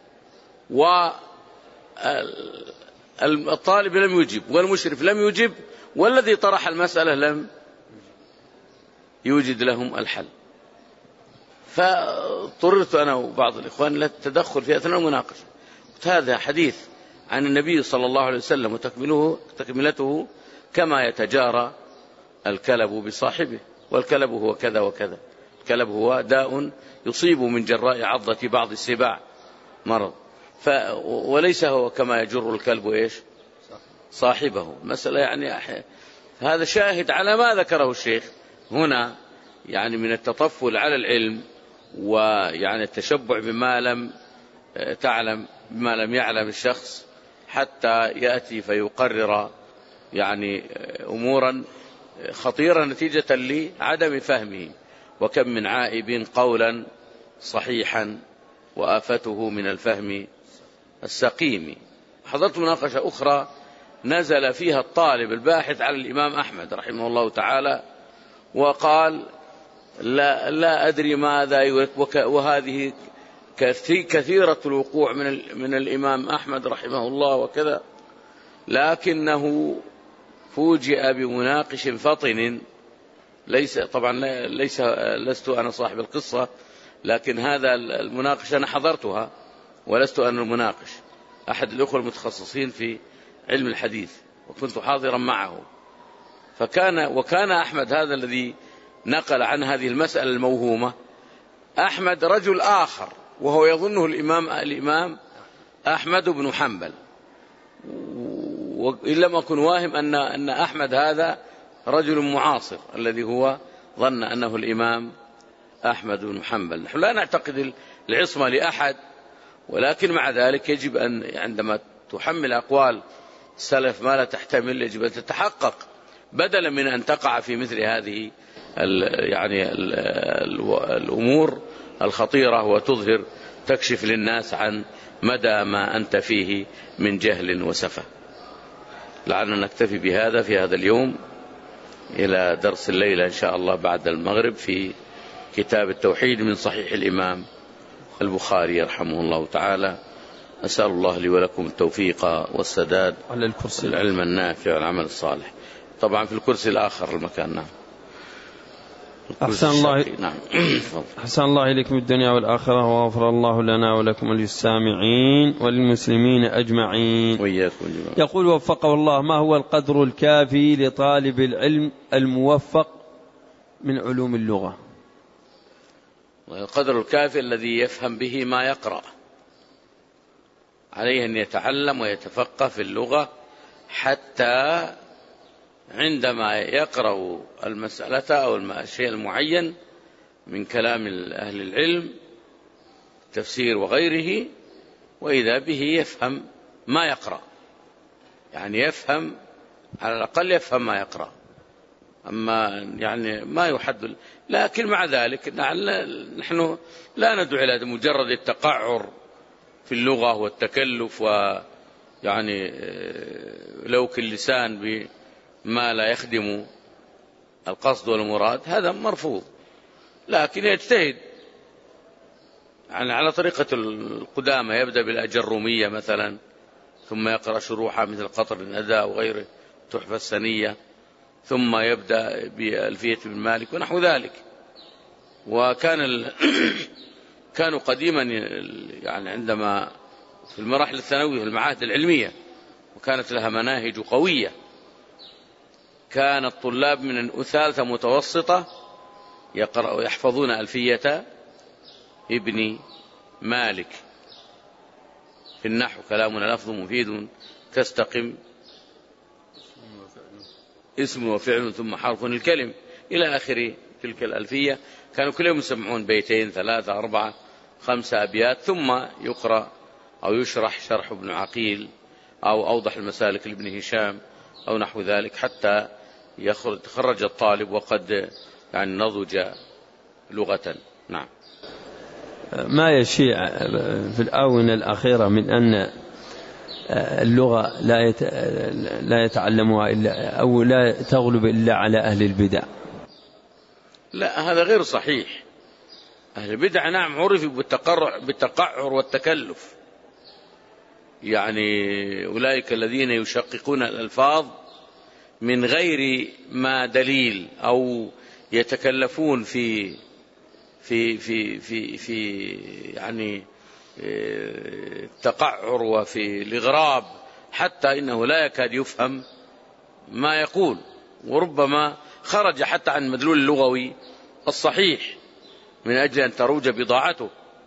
والطالب لم يجب والمشرف لم يجب والذي طرح المسألة لم يوجد لهم الحل. فاضطررت أنا وبعض الإخوان للتدخل في أثناء المناقشة. هذا حديث عن النبي صلى الله عليه وسلم وتكملته كما يتجارى الكلب بصاحبه، والكلب هو كذا وكذا، الكلب هو داء يصيب من جراء عضة بعض السباع مرض، وليس هو كما يجر الكلب إيش صاحبه. مسألة يعني هذا شاهد على ما ذكره الشيخ هنا، يعني من التطفل على العلم، ويعني التشبع بما لم يعلم الشخص حتى يأتي فيقرر يعني أمورا خطيرة نتيجة لعدم فهمه. وكم من عائب قولا صحيحا وآفته من الفهم السقيم. حضرت مناقشة أخرى نزل فيها الطالب الباحث على الإمام أحمد رحمه الله تعالى وقال لا أدري ماذا، وهذه كثيرة الوقوع من الإمام أحمد رحمه الله وكذا، لكنه فوجئ بمناقش فطن. لست أنا صاحب القصة، لكن هذا المناقشة أنا حضرتها ولست أنا المناقش، أحد الأخوة المتخصصين في علم الحديث وكنت حاضرا معه. وكان أحمد هذا الذي نقل عن هذه المسألة الموهومة، أحمد رجل آخر وهو يظنه الإمام أحمد بن حنبل، وإن لم أكن واهم أن أحمد هذا رجل معاصر الذي هو ظن أنه الإمام أحمد بن حنبل. نحن لا نعتقد العصمة لأحد، ولكن مع ذلك يجب أن عندما تحمل أقوال السلف ما لا تحتمل يجب أن تتحقق، بدلا من أن تقع في مثل هذه الأمور الخطيرة وتظهر تكشف للناس عن مدى ما أنت فيه من جهل وسفة. لعلنا نكتفي بهذا في هذا اليوم، إلى درس الليلة إن شاء الله بعد المغرب في كتاب التوحيد من صحيح الإمام البخاري رحمه الله تعالى. أسأل الله لي ولكم التوفيق والسداد على الكرسي، العلم النافع والعمل الصالح. طبعا في الكرسي الآخر المكان. نعم. أحسن الله إليكم الدنيا والآخرة، وغفر الله لنا ولكم وللسامعين وللمسلمين أجمعين وإياكم. يقول وفقه الله: ما هو القدر الكافي لطالب العلم الموفق من علوم اللغة؟ القدر الكافي الذي يفهم به ما يقرأ، عليه أن يتعلم ويتفقه في اللغة حتى عندما يقرأ المسألة أو الشيء المعين من كلام أهل العلم تفسير وغيره، وإذا به يفهم ما يقرأ، يعني يفهم على الأقل يفهم ما يقرأ، أما يعني ما يحد. لكن مع ذلك نحن لا ندعو إلى مجرد التقعر في اللغة والتكلف ويعني لوك اللسان بما لا يخدم القصد والمراد، هذا مرفوض. لكن يجتهد يعني على طريقة القدامى، يبدأ بالأجرومية مثلا، ثم يقرأ شروحها مثل قطر الندى وغيره، تحفة السنية، ثم يبدأ بألفية بن مالك ونحو ذلك. كانوا قديما يعني عندما في المراحل الثانوية في المعاهد العلمية وكانت لها مناهج قوية، كان الطلاب من ثالثة متوسطة يحفظون ألفية ابن مالك في النحو: كلامنا لفظ مفيد كاستقم، اسم وفعل ثم حرف الكلم، إلى آخر تلك الألفية. كانوا كل يوم يسمعون بيتين 3 4 5 أبيات، ثم يقرأ أو يشرح شرح ابن عقيل أو أوضح المسالك لابن هشام أو نحو ذلك، حتى يخرج الطالب وقد يعني نضج لغة. نعم. ما يشيع في الآونة الأخيرة من أن اللغة لا يتعلمها إلا أو لا تغلب إلا على أهل البدع. لا، هذا غير صحيح. أهل البدع نعم عرفوا بالتقعر والتكلف، يعني أولئك الذين يشققون الألفاظ من غير ما دليل، أو يتكلفون في في في في في يعني التقعر وفي الإغراب، حتى إنه لا يكاد يفهم ما يقول، وربما خرج حتى عن المدلول اللغوي الصحيح من أجل أن تروج بضاعته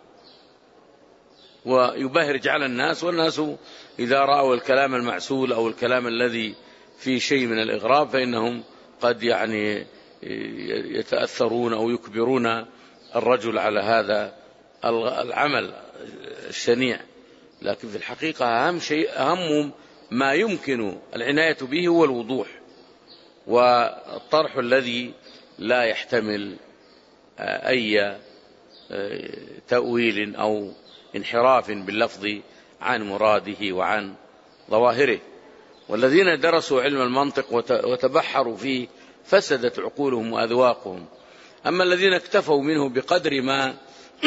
ويبهرج على الناس. والناس إذا رأوا الكلام المعسول أو الكلام الذي فيه شيء من الإغراب فإنهم قد يعني يتأثرون أو يكبرون الرجل على هذا العمل الشنيع. لكن في الحقيقة أهم ما يمكن العناية به هو الوضوح والطرح الذي لا يحتمل أي تأويل أو انحراف باللفظ عن مراده وعن ظواهره. والذين درسوا علم المنطق وتبحروا فيه فسدت عقولهم وأذواقهم. أما الذين اكتفوا منه بقدر ما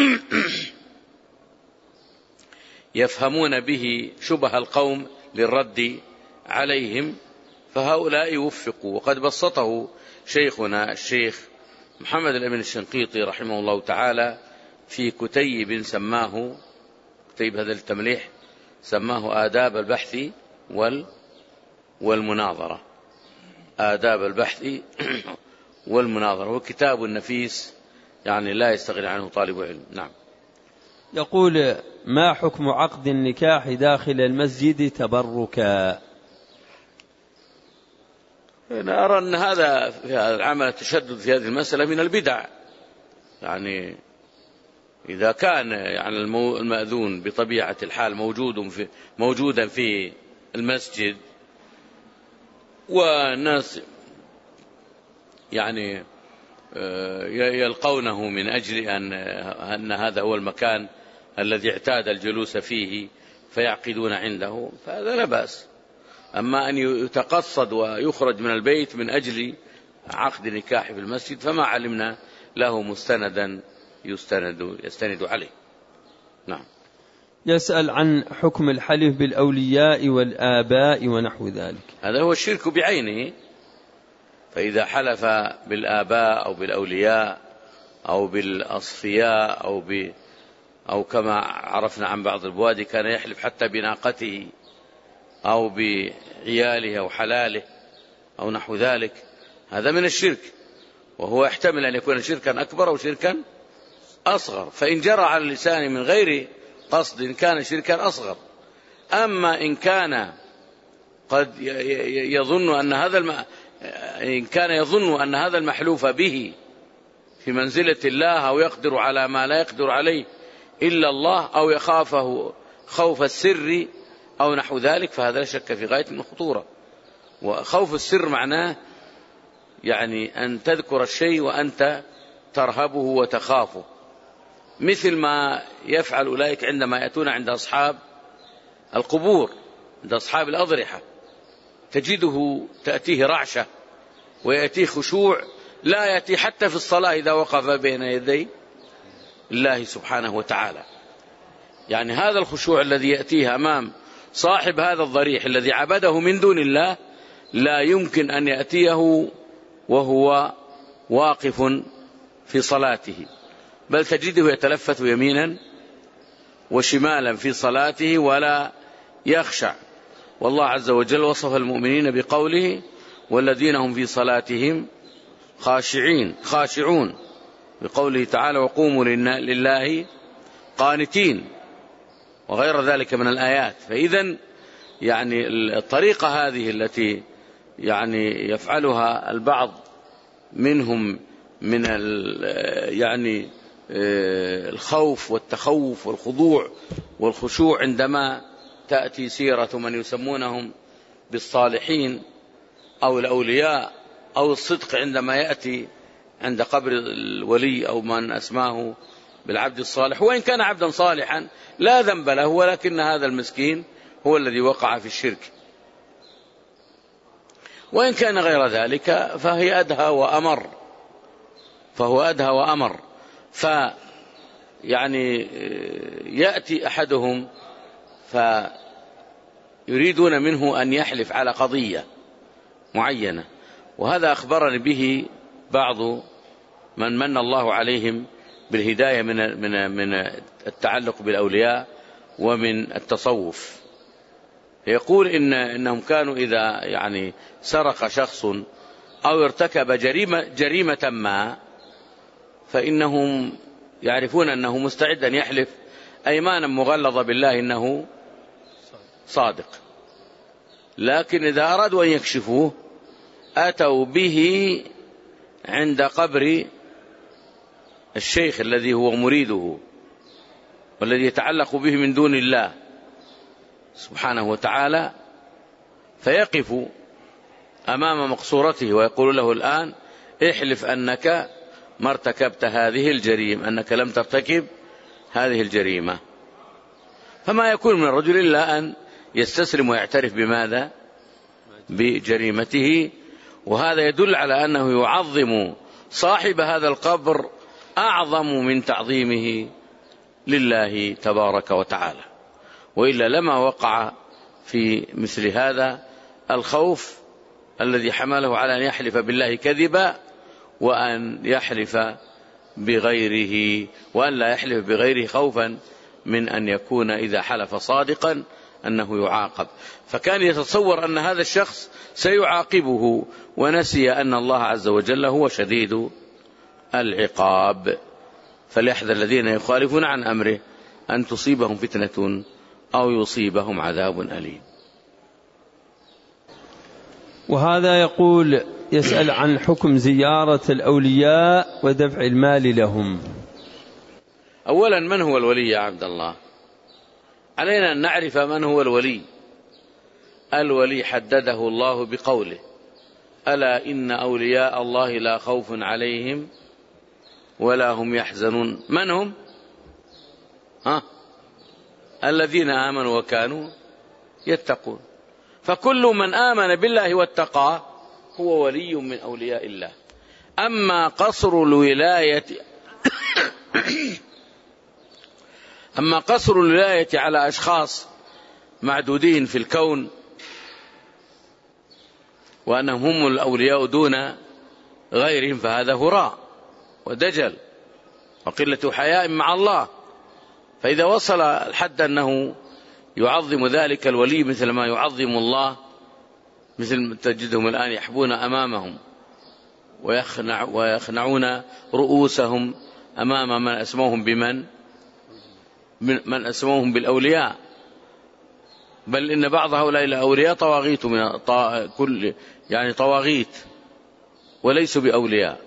يفهمون به شبه القوم للرد عليهم فهؤلاء يوفقوا. وقد بسطه شيخنا الشيخ محمد الأمين الشنقيطي رحمه الله تعالى في كتيب سماه، كتيب هذا التمليح سماه آداب البحث والمناظرة، آداب البحث والمناظرة، هو كتاب نفيس يعني لا يستغني عنه طالب علم. نعم. يقول: ما حكم عقد النكاح داخل المسجد تبركا؟ أنا أرى أن هذا العمل التشدد في هذه المسألة من البدع. يعني إذا كان يعني المأذون بطبيعة الحال موجودا في المسجد، والناس يعني يلقونه من أجل أن هذا هو المكان الذي اعتاد الجلوس فيه فيعقدون عنده، فهذا لا بأس. أما أن يتقصد ويخرج من البيت من أجل عقد نكاح في المسجد فما علمنا له مستندا يستند عليه. نعم. يسأل عن حكم الحلف بالأولياء والآباء ونحو ذلك. هذا هو الشرك بعينه. فإذا حلف بالآباء أو بالأولياء أو بالأصفياء أو كما عرفنا عن بعض البوادي كان يحلف حتى بناقته أو بعياله أو حلاله أو نحو ذلك، هذا من الشرك، وهو يحتمل أن يكون شركا أكبر أو شركا أصغر. فإن جرى على اللسان من غير قصد كان شركا أصغر. أما إن كان قد يظن أن هذا المحلوف به في منزلة الله أو يقدر على ما لا يقدر عليه إلا الله أو يخافه خوف السر أو نحو ذلك، فهذا لا شك في غاية من الخطورة. وخوف السر معناه يعني أن تذكر الشيء وأنت ترهبه وتخافه، مثل ما يفعل أولئك عندما يأتون عند أصحاب القبور، عند أصحاب الأضرحة، تجده تأتيه رعشة ويأتيه خشوع لا يأتي حتى في الصلاة إذا وقف بين يدي الله سبحانه وتعالى. يعني هذا الخشوع الذي يأتيه أمام صاحب هذا الضريح الذي عبده من دون الله لا يمكن أن يأتيه وهو واقف في صلاته، بل تجده يتلفت يمينا وشمالا في صلاته ولا يخشع. والله عز وجل وصف المؤمنين بقوله: والذين هم في صلاتهم خاشعون، بقوله تعالى: وقوموا لله قانتين، وغير ذلك من الآيات. فإذا يعني الطريقة هذه التي يعني يفعلها البعض منهم من يعني الخوف والتخوف والخضوع والخشوع عندما تأتي سيرة من يسمونهم بالصالحين أو الأولياء أو الصدق عندما يأتي عند قبر الولي أو من أسماه بالعبد الصالح، وإن كان عبدا صالحا لا ذنب له، ولكن هذا المسكين هو الذي وقع في الشرك. وإن كان غير ذلك فهو أدهى وأمر. يعني يأتي أحدهم فيريدون منه أن يحلف على قضية معينة، وهذا أخبرني به بعض من الله عليهم بالهداية من التعلق بالأولياء ومن التصوف. يقول إنهم كانوا إذا يعني سرق شخص أو ارتكب جريمة ما فإنهم يعرفون أنه مستعد أن يحلف أيمانا مغلظة بالله إنه صادق، لكن إذا أرادوا أن يكشفوه أتوا به عند قبر الشيخ الذي هو مريده والذي يتعلق به من دون الله سبحانه وتعالى، فيقف أمام مقصورته ويقول له: الآن احلف أنك ما ارتكبت هذه الجريمة، أنك لم ترتكب هذه الجريمة. فما يكون من الرجل إلا أن يستسلم ويعترف بماذا؟ بجريمته. وهذا يدل على أنه يعظم صاحب هذا القبر أعظم من تعظيمه لله تبارك وتعالى، وإلا لما وقع في مثل هذا الخوف الذي حمله على أن يحلف بالله كذبا وأن يحلف بغيره، وأن لا يحلف بغيره خوفا من أن يكون إذا حلف صادقا أنه يعاقب، فكان يتصور أن هذا الشخص سيعاقبه ونسي أن الله عز وجل هو شديد العقاب. فليحذر الذين يخالفون عن أمره أن تصيبهم فتنة أو يصيبهم عذاب أليم. وهذا يقول يسأل عن حكم زيارة الأولياء ودفع المال لهم. أولا، من هو الولي يا عبد الله؟ علينا أن نعرف من هو الولي. الولي حدده الله بقوله: ألا إن أولياء الله لا خوف عليهم ولا هم يحزنون. من هم؟ الذين آمنوا وكانوا يتقون. فكل من آمن بالله واتقى هو ولي من أولياء الله. أما قصر الولاية على أشخاص معدودين في الكون وأنهم هم الأولياء دون غيرهم فهذا هراء ودجل وقلة حياء مع الله. فإذا وصل الحد أنه يعظم ذلك الولي مثل ما يعظم الله، مثل تجدهم الآن يحبون أمامهم ويخنعون رؤوسهم أمام من أسموهم من أسموهم بالأولياء، بل إن بعض هؤلاء الأولياء طواغيت يعني طواغيت وليسوا بأولياء.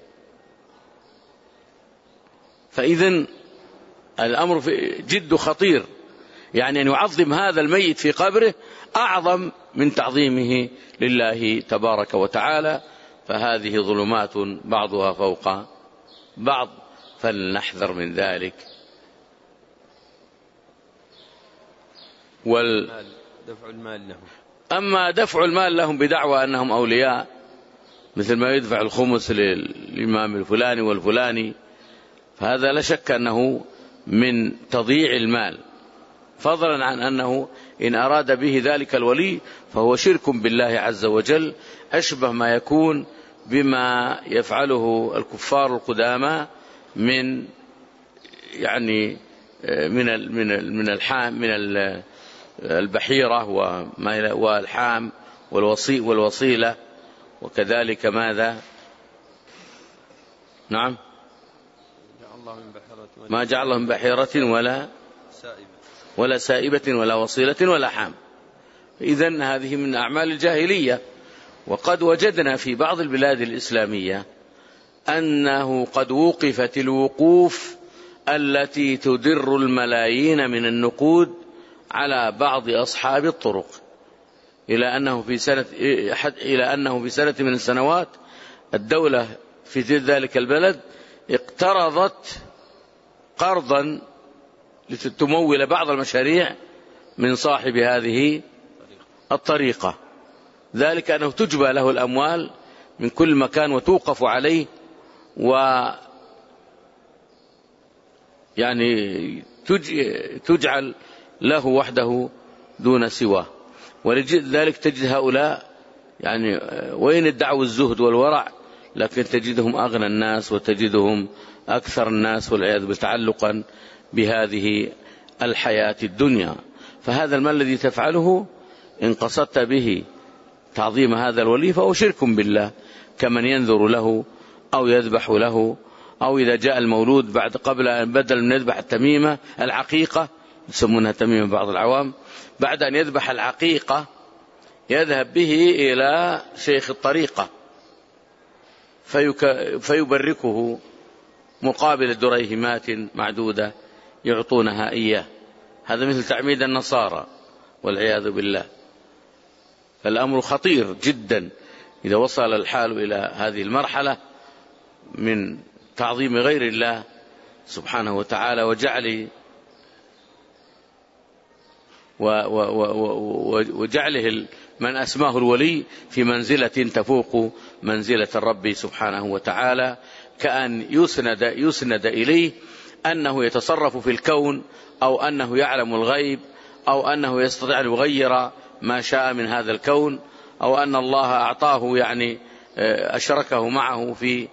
فإذن الأمر جد خطير، يعني أن يعظم هذا الميت في قبره أعظم من تعظيمه لله تبارك وتعالى. فهذه ظلمات بعضها فوق بعض، فلنحذر من ذلك. دفع المال لهم. أما دفع المال لهم بدعوى أنهم أولياء، مثل ما يدفع الخمس للإمام الفلاني والفلاني، فهذا لا شك أنه من تضييع المال، فضلا عن أنه إن أراد به ذلك الولي فهو شرك بالله عز وجل، أشبه ما يكون بما يفعله الكفار القدامى من يعني من البحيرة والحام والوصيلة، وكذلك ماذا؟ نعم، ما جعل الله من بحيرة ولا سائبة ولا وصيلة ولا حام. إذن هذه من أعمال الجاهلية. وقد وجدنا في بعض البلاد الإسلامية أنه قد وقفت الوقوف التي تدر الملايين من النقود على بعض أصحاب الطرق، إلى أنه في سنة من السنوات الدولة في ذلك البلد اقترضت قرضا لتمول بعض المشاريع من صاحب هذه الطريقة، ذلك أنه تجبى له الأموال من كل مكان وتوقف عليه، يعني تجعل له وحده دون سواه. ولذلك تجد هؤلاء يعني وين ادعوا الزهد والورع، لكن تجدهم أغنى الناس وتجدهم أكثر الناس والعياذ بالله تعلقا بهذه الحياة الدنيا. فهذا المال الذي تفعله إن قصدت به تعظيم هذا الولي فهو شرك بالله، كمن ينذر له أو يذبح له، أو إذا جاء المولود بدل من يذبح التميمة العقيقة، يسمونها تميمة بعض العوام، بعد أن يذبح العقيقة يذهب به إلى شيخ الطريقة فيبركه مقابل دريهمات معدودة يعطونها إياه. هذا مثل تعميد النصارى والعياذ بالله. فالأمر خطير جدا إذا وصل الحال إلى هذه المرحلة من تعظيم غير الله سبحانه وتعالى وجعله من أسماه الولي في منزلة تفوق منزلة الرب سبحانه وتعالى، كأن يسند إليه أنه يتصرف في الكون، أو أنه يعلم الغيب، أو أنه يستطيع أن يغير ما شاء من هذا الكون، أو أن الله أعطاه يعني أشركه معه في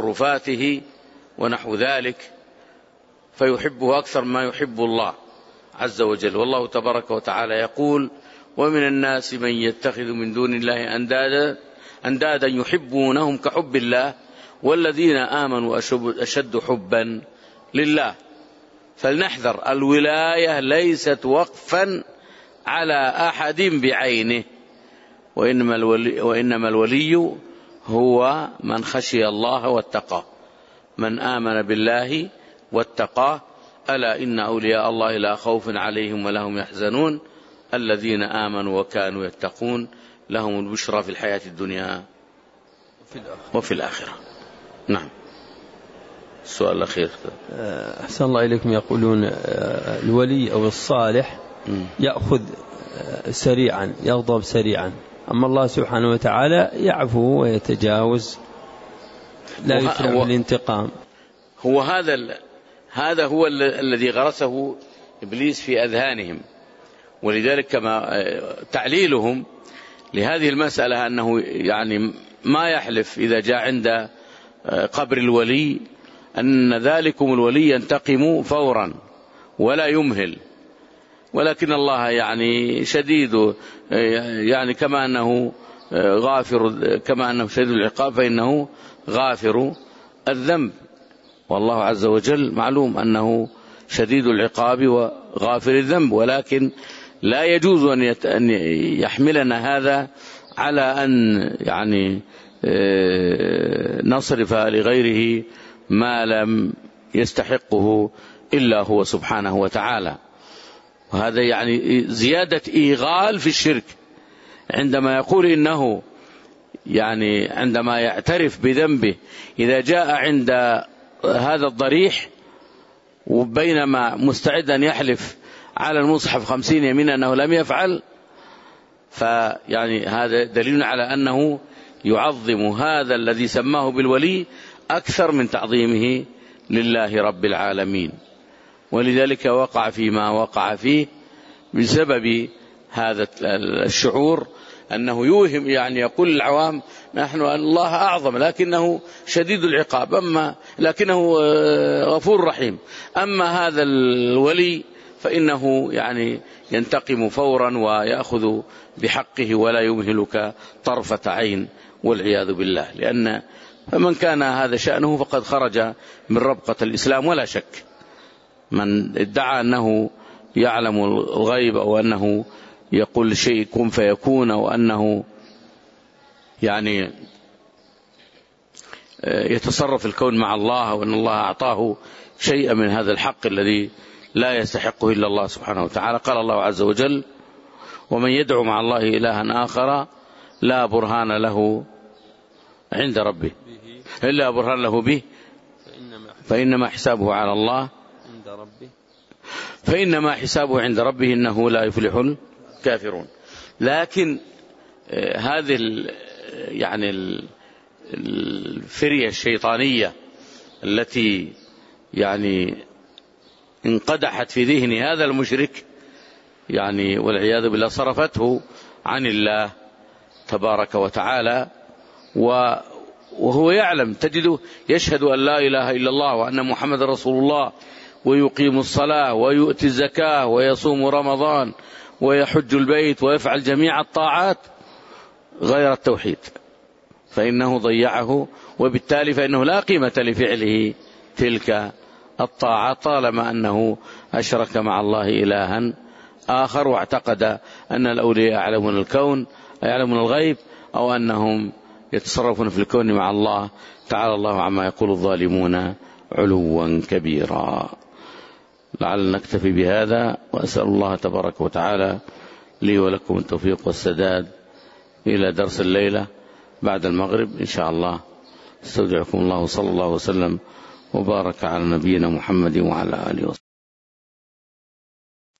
تصرفاته ونحو ذلك، فيحبه أكثر ما يحب الله. عز وجل. والله تبارك وتعالى يقول: ومن الناس من يتخذ من دون الله أندادا يحبونهم كحب الله والذين آمنوا أشد حبا لله. فلنحذر، الولاية ليست وقفا على أحد بعينه، وإنما الولي هو من خشي الله واتقاه، من آمن بالله واتقاه. ألا إن أولياء الله لا خوف عليهم ولا هم يحزنون الذين آمنوا وكانوا يتقون لهم البشرى في الحياة الدنيا وفي الآخرة. نعم. السؤال الأخير. أحسن الله إليكم. يقولون الولي أو الصالح يأخذ سريعا، يغضب سريعا، أما الله سبحانه وتعالى يعفو ويتجاوز، لا يسرع الانتقام. هو هذا هو الذي غرسه إبليس في أذهانهم، ولذلك كما تعليلهم لهذه المسألة أنه يعني ما يحلف إذا جاء عند قبر الولي أن ذلكم الولي ينتقم فورا ولا يمهل، ولكن الله يعني شديد، يعني كما أنه غافر، كما أنه شديد العقاب فإنه غافر الذنب. والله عز وجل معلوم أنه شديد العقاب وغافر الذنب، ولكن لا يجوز أن يحملنا هذا على أن يعني نصرف لغيره ما لم يستحقه إلا هو سبحانه وتعالى. وهذا يعني زيادة إيغال في الشرك، عندما يقول إنه يعني عندما يعترف بذنبه إذا جاء عند هذا الضريح وبينما مستعد أن يحلف على المصحف 50 يمينا أنه لم يفعل، فيعني هذا دليل على أنه يعظم هذا الذي سماه بالولي أكثر من تعظيمه لله رب العالمين. ولذلك وقع فيما وقع فيه بسبب هذا الشعور أنه يوهم، يعني يقول العوام نحن الله أعظم لكنه شديد العقاب، لكنه غفور رحيم. أما هذا الولي فإنه يعني ينتقم فورا ويأخذ بحقه ولا يمهلك طرفة عين والعياذ بالله. لأن فمن كان هذا شأنه فقد خرج من ربقة الإسلام ولا شك. من ادعى أنه يعلم الغيب أو أنه يقول شيء كن فيكون أو أنه يعني يتصرف الكون مع الله وأن الله أعطاه شيئا من هذا الحق الذي لا يستحقه إلا الله سبحانه وتعالى. قال الله عز وجل: ومن يدعو مع الله إلها آخر لا برهان له عند ربه إلا برهان له به فإنما حسابه على الله فإنما حسابه عند ربه إنه لا يفلح الكافرون. لكن هذه يعني الفرية الشيطانية التي يعني انقدحت في ذهن هذا المشرك يعني والعياذ بالله صرفته عن الله تبارك وتعالى، وهو يعلم، تجده يشهد أن لا إله إلا الله وأن محمد رسول الله ويقيم الصلاة ويؤتي الزكاة ويصوم رمضان ويحج البيت ويفعل جميع الطاعات غير التوحيد، فإنه ضيعه، وبالتالي فإنه لا قيمة لفعله تلك الطاعة طالما أنه أشرك مع الله إلها آخر واعتقد أن الأولياء يعلمون الكون يعلمون الغيب أو أنهم يتصرفون في الكون مع الله. تعالى الله عما يقول الظالمون علوا كبيرا. لعل نكتفي بهذا، وأسأل الله تبارك وتعالى لي ولكم التوفيق والسداد إلى درس الليلة بعد المغرب إن شاء الله. استودعكم الله، صلى الله وسلم وبارك على نبينا محمد وعلى آله وسلم.